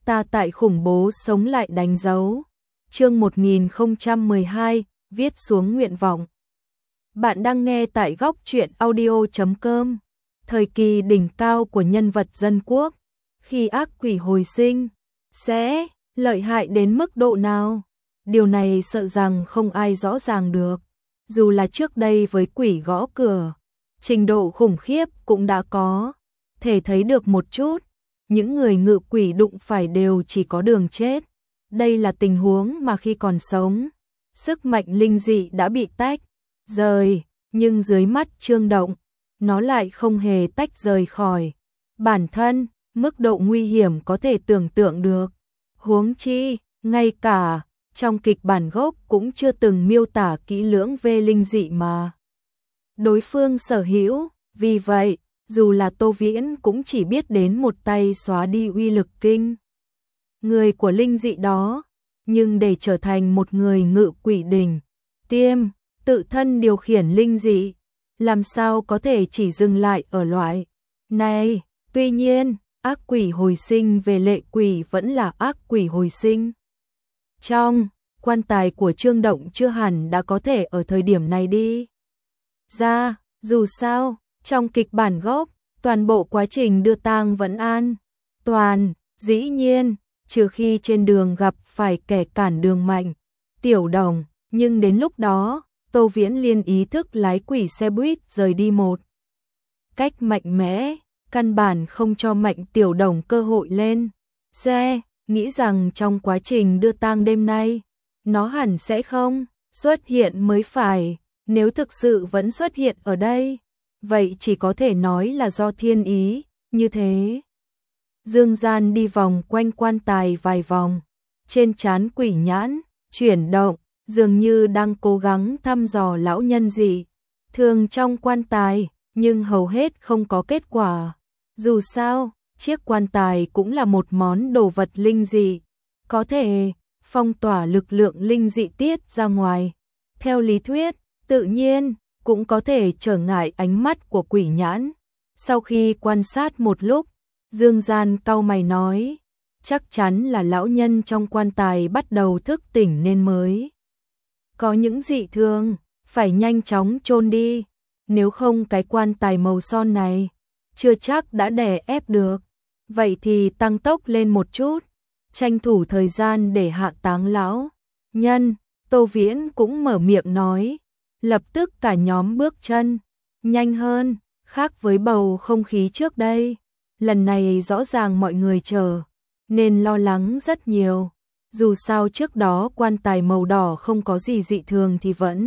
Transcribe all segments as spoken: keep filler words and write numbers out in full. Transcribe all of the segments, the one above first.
ta tại khủng bố sống lại đánh dấu. Chương một nghìn không trăm mười hai, viết xuống nguyện vọng. Bạn đang nghe tại góc truyện audio chấm com. Thời kỳ đỉnh cao của nhân vật dân quốc, khi ác quỷ hồi sinh, sẽ lợi hại đến mức độ nào? Điều này sợ rằng không ai rõ ràng được. Dù là trước đây với quỷ gõ cửa, trình độ khủng khiếp cũng đã có thể thấy được một chút. Những người ngự quỷ đụng phải đều chỉ có đường chết. Đây là tình huống mà khi còn sống, sức mạnh linh dị đã bị tách rời, nhưng dưới mắt Trương Động, nó lại không hề tách rời khỏi bản thân, mức độ nguy hiểm có thể tưởng tượng được. Huống chi, ngay cả trong kịch bản gốc cũng chưa từng miêu tả kỹ lưỡng về linh dị mà đối phương sở hữu, vì vậy, dù là Tô Viễn cũng chỉ biết đến một tay xóa đi uy lực kinh người của linh dị đó, nhưng để trở thành một người ngự quỷ đỉnh tiêm, tự thân điều khiển linh dị, làm sao có thể chỉ dừng lại ở loại này. Tuy nhiên, ác quỷ hồi sinh về lệ quỷ vẫn là ác quỷ hồi sinh. Trong quan tài của Trương Động chưa hẳn đã có thể ở thời điểm này đi ra, dù sao, trong kịch bản gốc, toàn bộ quá trình đưa tang vẫn an toàn, dĩ nhiên, trừ khi trên đường gặp phải kẻ cản đường mạnh, Tiểu Đồng, nhưng đến lúc đó, Tô Viễn liên ý thức lái quỷ xe buýt rời đi một cách mạnh mẽ, căn bản không cho Mạnh Tiểu Đồng cơ hội lên xe, nghĩ rằng trong quá trình đưa tang đêm nay, nó hẳn sẽ không xuất hiện mới phải, nếu thực sự vẫn xuất hiện ở đây, vậy chỉ có thể nói là do thiên ý, như thế. Dương Gian đi vòng quanh quan tài vài vòng, trên trán quỷ nhãn, chuyển động, dường như đang cố gắng thăm dò lão nhân gì, thường trong quan tài, nhưng hầu hết không có kết quả. Dù sao, chiếc quan tài cũng là một món đồ vật linh dị, có thể phong tỏa lực lượng linh dị tiết ra ngoài. Theo lý thuyết, tự nhiên, cũng có thể trở ngại ánh mắt của quỷ nhãn. Sau khi quan sát một lúc, Dương Gian cau mày nói, chắc chắn là lão nhân trong quan tài bắt đầu thức tỉnh nên mới có những dị thường, phải nhanh chóng chôn đi, nếu không cái quan tài màu son này chưa chắc đã đè ép được. Vậy thì tăng tốc lên một chút, tranh thủ thời gian để hạ táng lão nhân. Tô Viễn cũng mở miệng nói, lập tức cả nhóm bước chân nhanh hơn, khác với bầu không khí trước đây. Lần này rõ ràng mọi người chờ nên lo lắng rất nhiều. Dù sao trước đó quan tài màu đỏ không có gì dị thường thì vẫn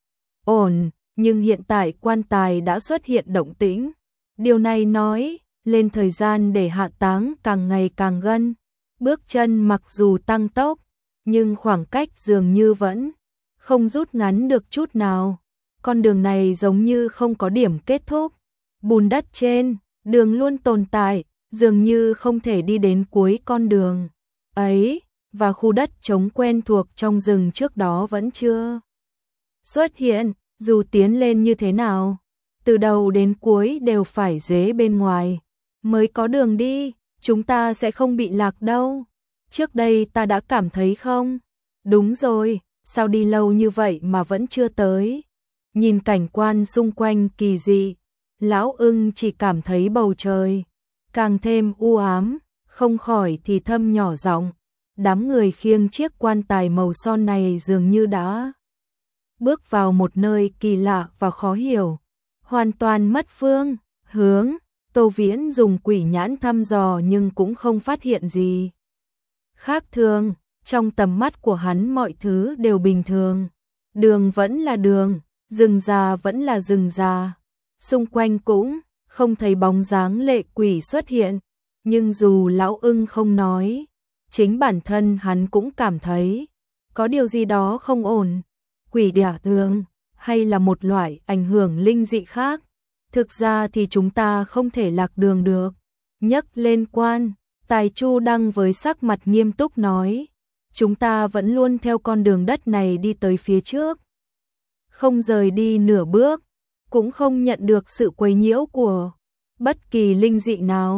ổn, nhưng hiện tại quan tài đã xuất hiện động tĩnh. Điều này nói lên thời gian để hạ táng càng ngày càng gần. Bước chân mặc dù tăng tốc, nhưng khoảng cách dường như vẫn không rút ngắn được chút nào. Con đường này giống như không có điểm kết thúc. Bùn đất trên đường luôn tồn tại, dường như không thể đi đến cuối con đường ấy, và khu đất trống quen thuộc trong rừng trước đó vẫn chưa xuất hiện. Dù tiến lên như thế nào, từ đầu đến cuối đều phải dế bên ngoài mới có đường đi, chúng ta sẽ không bị lạc đâu. Trước đây ta đã cảm thấy không? Đúng rồi, sao đi lâu như vậy mà vẫn chưa tới? Nhìn cảnh quan xung quanh kỳ dị, lão ưng chỉ cảm thấy bầu trời càng thêm u ám, không khỏi thì thầm nhỏ giọng. Đám người khiêng chiếc quan tài màu son này dường như đã bước vào một nơi kỳ lạ và khó hiểu, hoàn toàn mất phương hướng. Tô Viễn dùng quỷ nhãn thăm dò nhưng cũng không phát hiện gì khác thường. Trong tầm mắt của hắn mọi thứ đều bình thường, đường vẫn là đường, rừng già vẫn là rừng già, xung quanh cũng không thấy bóng dáng lệ quỷ xuất hiện. Nhưng dù lão ưng không nói, chính bản thân hắn cũng cảm thấy có điều gì đó không ổn. Quỷ đả thương hay là một loại ảnh hưởng linh dị khác? Thực ra thì chúng ta không thể lạc đường được. Nhấc lên quan tài, Chu Đăng với sắc mặt nghiêm túc nói, chúng ta vẫn luôn theo con đường đất này đi tới phía trước, không rời đi nửa bước, cũng không nhận được sự quấy nhiễu của bất kỳ linh dị nào.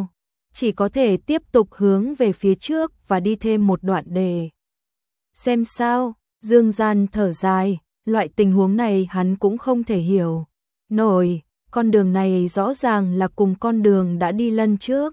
chỉ có thể tiếp tục hướng về phía trước và đi thêm một đoạn để xem sao. Dương Gian thở dài, loại tình huống này hắn cũng không thể hiểu nổi, con đường này rõ ràng là cùng con đường đã đi lần trước.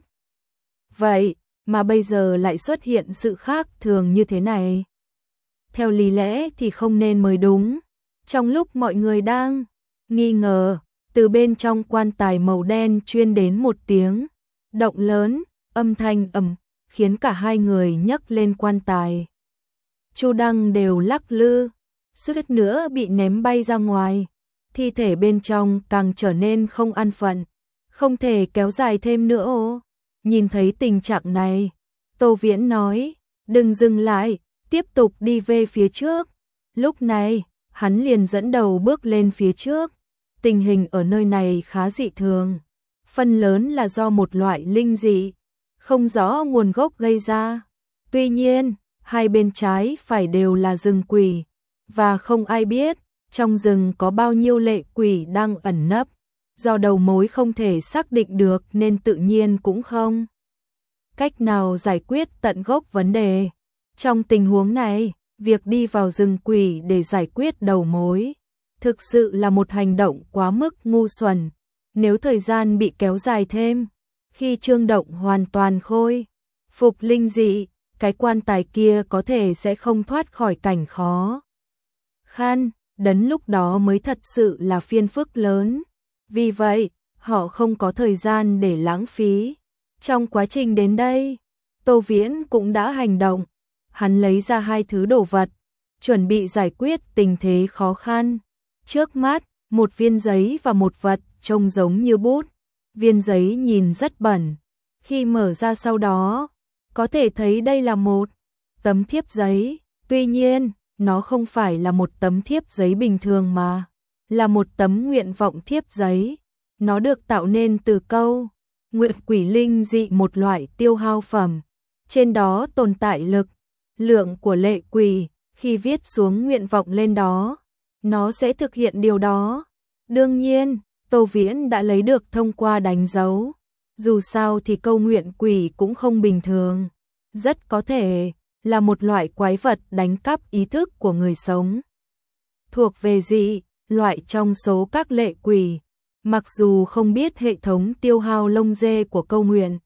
Vậy mà bây giờ lại xuất hiện sự khác thường như thế này. Theo lý lẽ thì không nên mới đúng. Trong lúc mọi người đang nghi ngờ, từ bên trong quan tài màu đen truyền đến một tiếng động lớn, âm thanh ầm, khiến cả hai người nhấc lên quan tài. Chu Đăng đều lắc lư, suýt nữa bị ném bay ra ngoài. Thi thể bên trong càng trở nên không an phận, không thể kéo dài thêm nữa ô. Nhìn thấy tình trạng này, Tô Viễn nói, đừng dừng lại, tiếp tục đi về phía trước. Lúc này, hắn liền dẫn đầu bước lên phía trước. Tình hình ở nơi này khá dị thường, phần lớn là do một loại linh dị, không rõ nguồn gốc gây ra. Tuy nhiên, hai bên trái phải đều là rừng quỷ, và không ai biết trong rừng có bao nhiêu lệ quỷ đang ẩn nấp. Do đầu mối không thể xác định được nên tự nhiên cũng không cách nào giải quyết tận gốc vấn đề. Trong tình huống này, việc đi vào rừng quỷ để giải quyết đầu mối thực sự là một hành động quá mức ngu xuẩn. Nếu thời gian bị kéo dài thêm, khi Trương Động hoàn toàn khôi phục linh dị, cái quan tài kia có thể sẽ không thoát khỏi cảnh khó khăn, đến lúc đó mới thật sự là phiền phức lớn. Vì vậy, họ không có thời gian để lãng phí. Trong quá trình đến đây, Tô Viễn cũng đã hành động. Hắn lấy ra hai thứ đồ vật, chuẩn bị giải quyết tình thế khó khăn. Trước mắt, một viên giấy và một vật trông giống như bút. Viên giấy nhìn rất bẩn. Khi mở ra sau đó, có thể thấy đây là một tấm thiếp giấy. Tuy nhiên, nó không phải là một tấm thiếp giấy bình thường mà là một tấm nguyện vọng thiếp giấy. Nó được tạo nên từ câu nguyện quỷ linh dị, một loại tiêu hao phẩm. Trên đó tồn tại lực lượng của lệ quỷ, khi viết xuống nguyện vọng lên đó, nó sẽ thực hiện điều đó. Đương nhiên, Tô Viễn đã lấy được thông qua đánh dấu. Dù sao thì câu nguyện quỷ cũng không bình thường, rất có thể là một loại quái vật đánh cắp ý thức của người sống. Thuộc về dị loại trong số các lệ quỷ, mặc dù không biết hệ thống tiêu hao lông dê của câu nguyện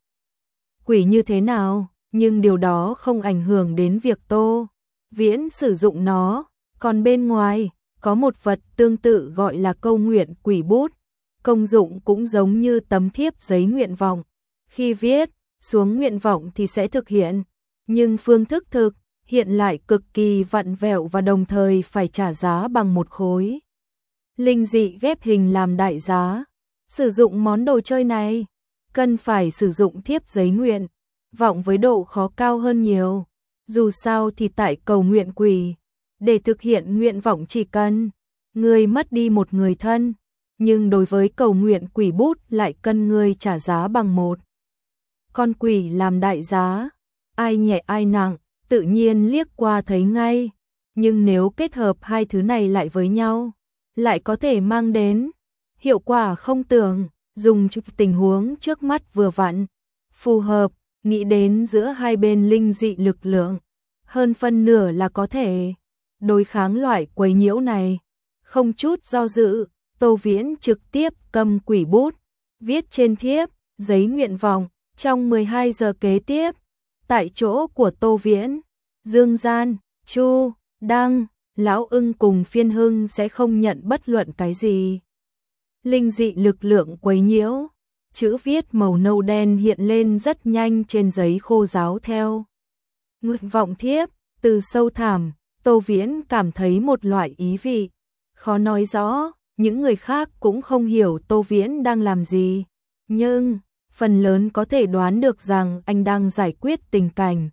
quỷ như thế nào, nhưng điều đó không ảnh hưởng đến việc Tô Viễn sử dụng nó. Còn bên ngoài, có một vật tương tự gọi là câu nguyện quỷ bút. Công dụng cũng giống như tấm thiếp giấy nguyện vọng. Khi viết xuống nguyện vọng thì sẽ thực hiện, nhưng phương thức thực hiện lại cực kỳ vặn vẹo và đồng thời phải trả giá bằng một khối linh dị ghép hình làm đại giá. Sử dụng món đồ chơi này, cần phải sử dụng thiếp giấy nguyện vọng với độ khó cao hơn nhiều. Dù sao thì tại cầu nguyện quỷ, để thực hiện nguyện vọng chỉ cần người mất đi một người thân, nhưng đối với cầu nguyện quỷ bút lại cần người trả giá bằng một con quỷ làm đại giá. Ai nhẹ ai nặng, tự nhiên liếc qua thấy ngay, nhưng nếu kết hợp hai thứ này lại với nhau, lại có thể mang đến hiệu quả không tưởng. Dùng tình huống trước mắt vừa vặn, phù hợp, nghĩ đến giữa hai bên linh dị lực lượng, hơn phân nửa là có thể đối kháng loại quấy nhiễu này. Không chút do dự, Tô Viễn trực tiếp cầm quỷ bút, viết trên thiếp giấy nguyện vọng. Trong mười hai giờ kế tiếp, tại chỗ của Tô Viễn, Dương Gian, Chu Đăng, Lão Ưng cùng Phiên Hưng sẽ không nhận bất luận cái gì linh dị lực lượng quấy nhiễu. Chữ viết màu nâu đen hiện lên rất nhanh trên giấy khô ráo theo nguyện vọng thiếp. Từ sâu thẳm, Tô Viễn cảm thấy một loại ý vị khó nói rõ. Những người khác cũng không hiểu Tô Viễn đang làm gì, nhưng phần lớn có thể đoán được rằng anh đang giải quyết tình cảnh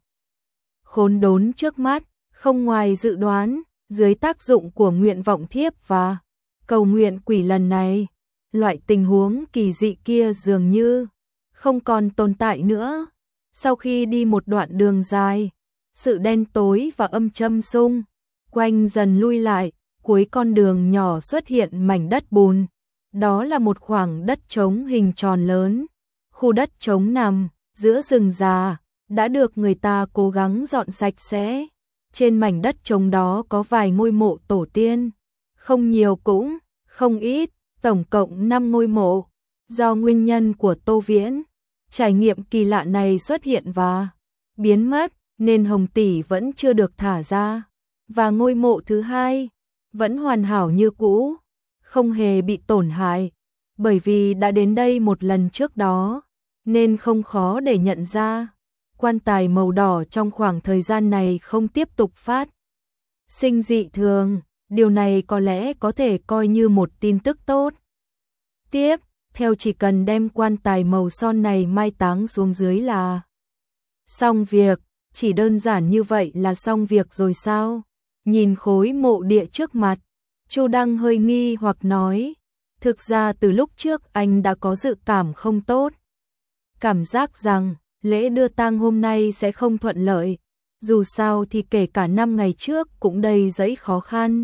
khốn đốn trước mắt. Không ngoài dự đoán, dưới tác dụng của nguyện vọng thiếp và cầu nguyện quỷ lần này, loại tình huống kỳ dị kia dường như không còn tồn tại nữa. Sau khi đi một đoạn đường dài, sự đen tối và âm châm xung quanh dần lui lại, cuối con đường nhỏ xuất hiện mảnh đất bùn. Đó là một khoảng đất trống hình tròn lớn. Khu đất trống nằm giữa rừng già, đã được người ta cố gắng dọn sạch sẽ. Trên mảnh đất trống đó có vài ngôi mộ tổ tiên, không nhiều cũng không ít, tổng cộng năm ngôi mộ. Do nguyên nhân của Tô Viễn, trải nghiệm kỳ lạ này xuất hiện và biến mất, nên Hồng Tỷ vẫn chưa được thả ra. Và ngôi mộ thứ hai vẫn hoàn hảo như cũ, không hề bị tổn hại, bởi vì đã đến đây một lần trước đó, nên không khó để nhận ra. Quan tài màu đỏ trong khoảng thời gian này không tiếp tục phát sinh dị thường, điều này có lẽ có thể coi như một tin tức tốt. Tiếp theo chỉ cần đem quan tài màu son này mai táng xuống dưới là xong việc, chỉ đơn giản như vậy là xong việc rồi sao? Nhìn khối mộ địa trước mặt, Chu Đăng hơi nghi hoặc nói, thực ra từ lúc trước anh đã có dự cảm không tốt. Cảm giác rằng lễ đưa tang hôm nay sẽ không thuận lợi, dù sao thì kể cả năm ngày trước cũng đầy dẫy khó khăn.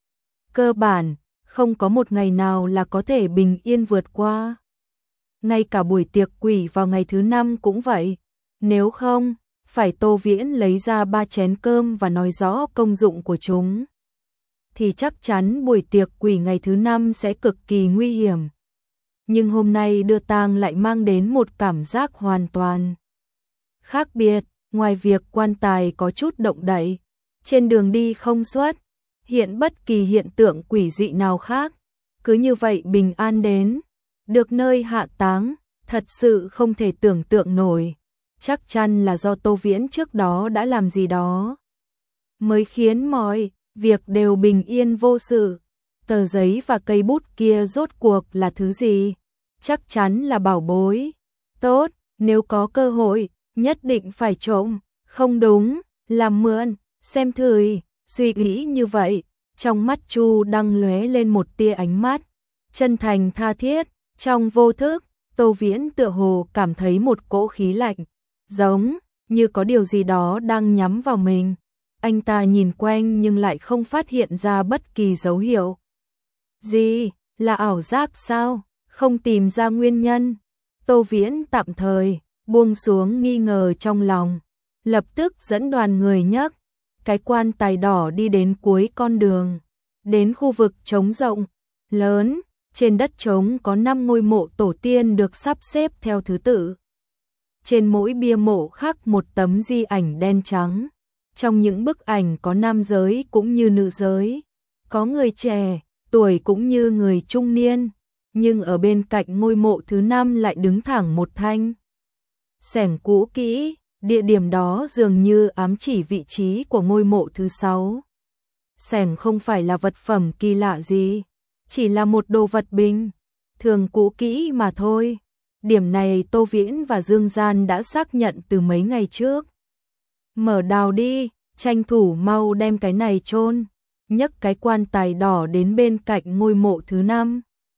Cơ bản, không có một ngày nào là có thể bình yên vượt qua. Ngay cả buổi tiệc quỷ vào ngày thứ năm cũng vậy, nếu không, phải Tô Viễn lấy ra ba chén cơm và nói rõ công dụng của chúng, thì chắc chắn buổi tiệc quỷ ngày thứ năm sẽ cực kỳ nguy hiểm. Nhưng hôm nay đưa tang lại mang đến một cảm giác hoàn toàn khác biệt, ngoài việc quan tài có chút động đậy, trên đường đi không xuất hiện bất kỳ hiện tượng quỷ dị nào khác, cứ như vậy bình an đến được nơi hạ táng, thật sự không thể tưởng tượng nổi. Chắc chắn là do Tô Viễn trước đó đã làm gì đó mới khiến mọi việc đều bình yên vô sự. Tờ giấy và cây bút kia rốt cuộc là thứ gì? Chắc chắn là bảo bối. Tốt, nếu có cơ hội, nhất định phải trộm. Không đúng, làm mượn, xem thử. Suy nghĩ như vậy, trong mắt Chu Đăng lóe lên một tia ánh mắt chân thành tha thiết. Trong vô thức, Tô Viễn tựa hồ cảm thấy một cỗ khí lạnh, giống như có điều gì đó đang nhắm vào mình. Anh ta nhìn quanh nhưng lại không phát hiện ra bất kỳ dấu hiệu gì, là ảo giác sao? Không tìm ra nguyên nhân. Tô Viễn tạm thời buông xuống nghi ngờ trong lòng, lập tức dẫn đoàn người nhấc cái quan tài đỏ đi đến cuối con đường, đến khu vực trống rộng lớn. Trên đất trống có năm ngôi mộ tổ tiên được sắp xếp theo thứ tự. Trên mỗi bia mộ khắc một tấm di ảnh đen trắng. Trong những bức ảnh có nam giới cũng như nữ giới, có người trẻ tuổi cũng như người trung niên, nhưng ở bên cạnh ngôi mộ thứ năm lại đứng thẳng một thanh xẻng cũ kỹ, địa điểm đó dường như ám chỉ vị trí của ngôi mộ thứ sáu. Xẻng không phải là vật phẩm kỳ lạ gì, chỉ là một đồ vật bình thường cũ kỹ mà thôi. Điểm này Tô Viễn và Dương Gian đã xác nhận từ mấy ngày trước. Mở đào đi, tranh thủ mau đem cái này chôn. Nhấc cái quan tài đỏ đến bên cạnh ngôi mộ thứ năm.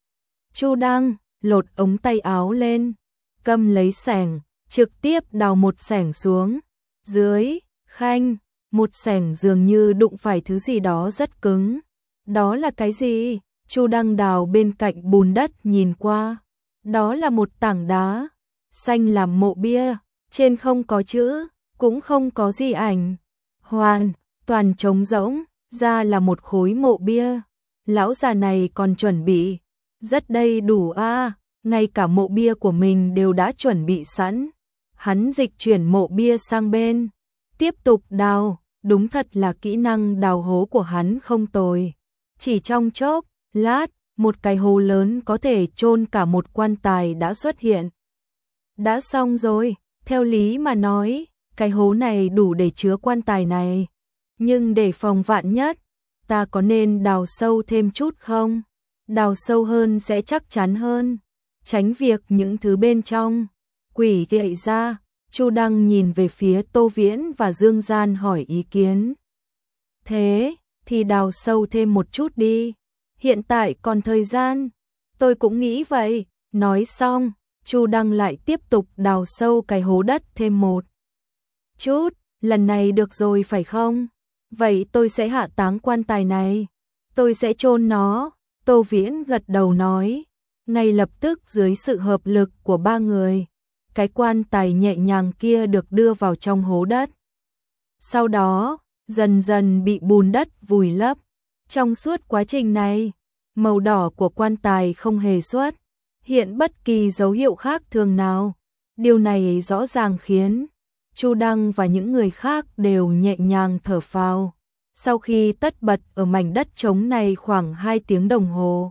Chu Đăng lột ống tay áo lên, cầm lấy xẻng, trực tiếp đào một xẻng xuống. Dưới khanh, một xẻng dường như đụng phải thứ gì đó rất cứng. Đó là cái gì? Chu Đăng đào bên cạnh bùn đất nhìn qua. Đó là một tảng đá xanh làm mộ bia, trên không có chữ, cũng không có gì ảnh, hoàn toàn trống rỗng, ra là một khối mộ bia. Lão già này còn chuẩn bị rất đầy đủ a, à, ngay cả mộ bia của mình đều đã chuẩn bị sẵn. Hắn dịch chuyển mộ bia sang bên, tiếp tục đào, đúng thật là kỹ năng đào hố của hắn không tồi. Chỉ trong chốc lát, một cái hố lớn có thể chôn cả một quan tài đã xuất hiện. Đã xong rồi, theo lý mà nói, cái hố này đủ để chứa quan tài này. Nhưng để phòng vạn nhất, ta có nên đào sâu thêm chút không? Đào sâu hơn sẽ chắc chắn hơn, tránh việc những thứ bên trong quỷ chạy ra. Chu Đăng nhìn về phía Tô Viễn và Dương Gian hỏi ý kiến. Thế thì đào sâu thêm một chút đi, hiện tại còn thời gian. Tôi cũng nghĩ vậy. Nói xong, Chu Đăng lại tiếp tục đào sâu cái hố đất thêm một chút. Lần này được rồi phải không? Vậy tôi sẽ hạ táng quan tài này, tôi sẽ chôn nó. Tô Viễn gật đầu nói. Ngay lập tức dưới sự hợp lực của ba người, cái quan tài nhẹ nhàng kia được đưa vào trong hố đất. Sau đó, dần dần bị bùn đất vùi lấp. Trong suốt quá trình này, màu đỏ của quan tài không hề xuất hiện bất kỳ dấu hiệu khác thường nào. Điều này rõ ràng khiến Chu Đăng và những người khác đều nhẹ nhàng thở phào. Sau khi tất bật ở mảnh đất trống này khoảng hai tiếng đồng hồ,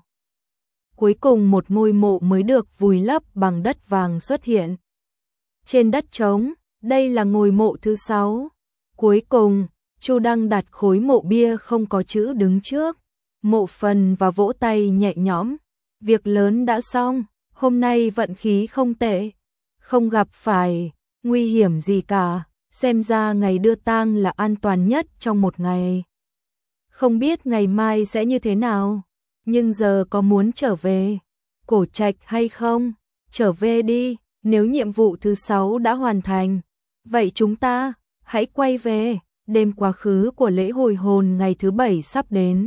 cuối cùng một ngôi mộ mới được vùi lấp bằng đất vàng xuất hiện. Trên đất trống, đây là ngôi mộ thứ sáu. Cuối cùng, Chu Đăng đặt khối mộ bia không có chữ đứng trước mộ phần và vỗ tay nhẹ nhõm. Việc lớn đã xong, hôm nay vận khí không tệ, không gặp phải nguy hiểm gì cả, xem ra ngày đưa tang là an toàn nhất trong một ngày. Không biết ngày mai sẽ như thế nào, nhưng giờ có muốn trở về Cổ Trạch hay không? Trở về đi, nếu nhiệm vụ thứ sáu đã hoàn thành, vậy chúng ta hãy quay về. Đêm quá khứ của lễ hồi hồn ngày thứ bảy sắp đến.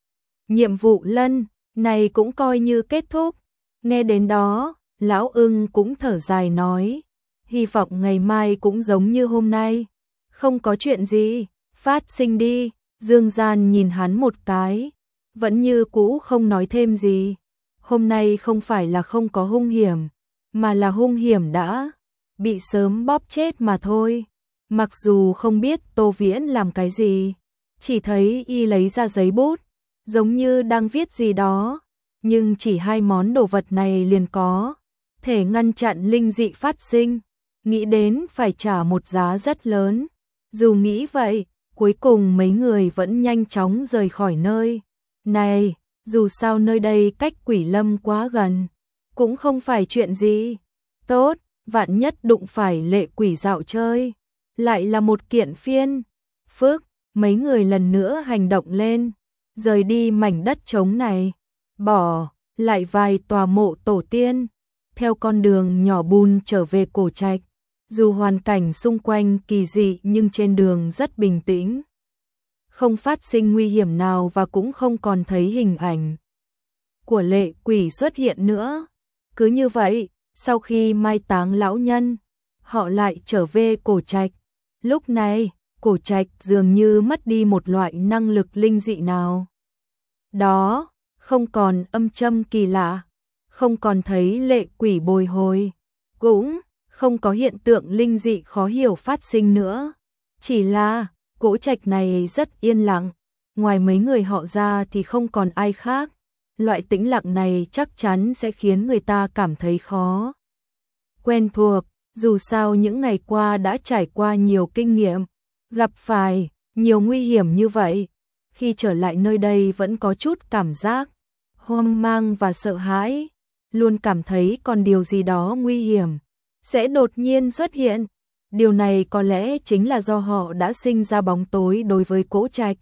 Nhiệm vụ lần này cũng coi như kết thúc. Nghe đến đó, Lão Ưng cũng thở dài nói, hy vọng ngày mai cũng giống như hôm nay, không có chuyện gì phát sinh đi. Dương Gian nhìn hắn một cái, vẫn như cũ không nói thêm gì. Hôm nay không phải là không có hung hiểm, mà là hung hiểm đã bị sớm bóp chết mà thôi. Mặc dù không biết Tô Viễn làm cái gì, chỉ thấy y lấy ra giấy bút, giống như đang viết gì đó, nhưng chỉ hai món đồ vật này liền có thể ngăn chặn linh dị phát sinh, nghĩ đến phải trả một giá rất lớn. Dù nghĩ vậy, cuối cùng mấy người vẫn nhanh chóng rời khỏi nơi này, dù sao nơi đây cách Quỷ Lâm quá gần, cũng không phải chuyện gì tốt, vạn nhất đụng phải lệ quỷ dạo chơi, lại là một kiện phiên phức. Mấy người lần nữa hành động lên, rời đi mảnh đất trống này, bỏ lại vài tòa mộ tổ tiên, theo con đường nhỏ bùn trở về Cổ Trạch. Dù hoàn cảnh xung quanh kỳ dị nhưng trên đường rất bình tĩnh, không phát sinh nguy hiểm nào và cũng không còn thấy hình ảnh của lệ quỷ xuất hiện nữa. Cứ như vậy, sau khi mai táng lão nhân, họ lại trở về Cổ Trạch. Lúc này, Cổ Trạch dường như mất đi một loại năng lực linh dị nào đó, không còn âm châm kỳ lạ, không còn thấy lệ quỷ bồi hồi, cũng không có hiện tượng linh dị khó hiểu phát sinh nữa. Chỉ là, Cổ Trạch này rất yên lặng, ngoài mấy người họ ra thì không còn ai khác. Loại tĩnh lặng này chắc chắn sẽ khiến người ta cảm thấy khó quen thuộc, dù sao những ngày qua đã trải qua nhiều kinh nghiệm, gặp phải nhiều nguy hiểm như vậy. Khi trở lại nơi đây vẫn có chút cảm giác hoang mang và sợ hãi, luôn cảm thấy còn điều gì đó nguy hiểm sẽ đột nhiên xuất hiện. Điều này có lẽ chính là do họ đã sinh ra bóng tối đối với Cổ Trạch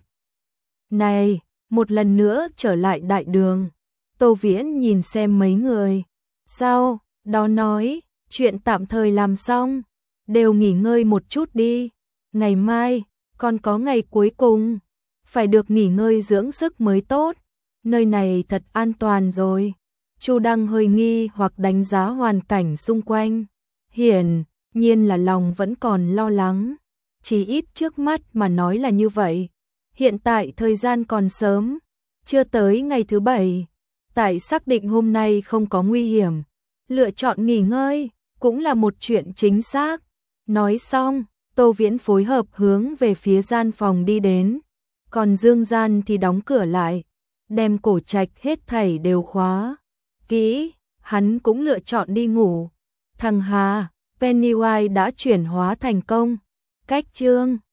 này. Một lần nữa trở lại đại đường, Tô Viễn nhìn xem mấy người, sau đó nói, chuyện tạm thời làm xong, đều nghỉ ngơi một chút đi, ngày mai còn có ngày cuối cùng, phải được nghỉ ngơi dưỡng sức mới tốt. Nơi này thật an toàn rồi. Chu Đăng hơi nghi hoặc đánh giá hoàn cảnh xung quanh, hiển nhiên là lòng vẫn còn lo lắng, chỉ ít trước mắt mà nói là như vậy. Hiện tại thời gian còn sớm, chưa tới ngày thứ bảy, tại xác định hôm nay không có nguy hiểm, lựa chọn nghỉ ngơi cũng là một chuyện chính xác. Nói xong, Tô Viễn phối hợp hướng về phía gian phòng đi đến, còn Dương Gian thì đóng cửa lại, đem Cổ Trạch hết thảy đều khóa kỹ. Hắn cũng lựa chọn đi ngủ. Thằng Hà, Pennywise đã chuyển hóa thành công. Cách chương